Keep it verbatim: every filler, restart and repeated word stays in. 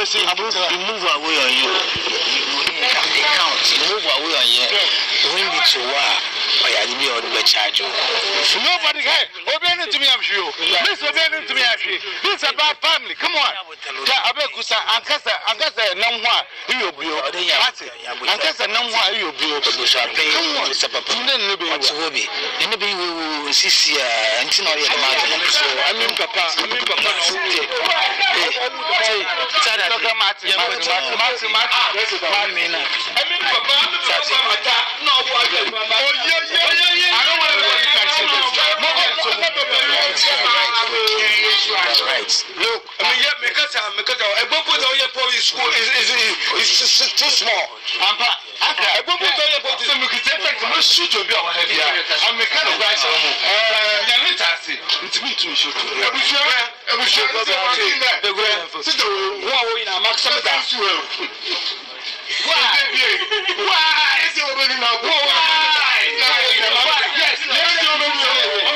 say move away on you. It counts. Move away on you. When it's a while, I had me on the charge. Nobody can. Obey to me, I'm sure. This obey to me, I'm sure. This is about family. Come on. Abakusa, Ankasa, Ankasa, Namwa, you be or the Yamati. Ankasa, Namwa, you be or the Busha. Come on, Mister Papa. What's Hobby? And the baby will see and to know your mother. So I mean, Papa, I mean, Papa. Martin, Martin, Martin, Martin, I mean, Papa, no, oh, yeah, yeah, I don't want to right. Look, I mean, yeah, because I'm because I won't put all your police school is is too small. I'm I won't put all your police school because they take the shoot to be on heavy. I'm a kind of right. Uh, Yanitasi, it's me to shoot. I'm sure, I'm sure the grand for the war in a maximum. Why? Why is it opening up? Why? Yes, let's do it.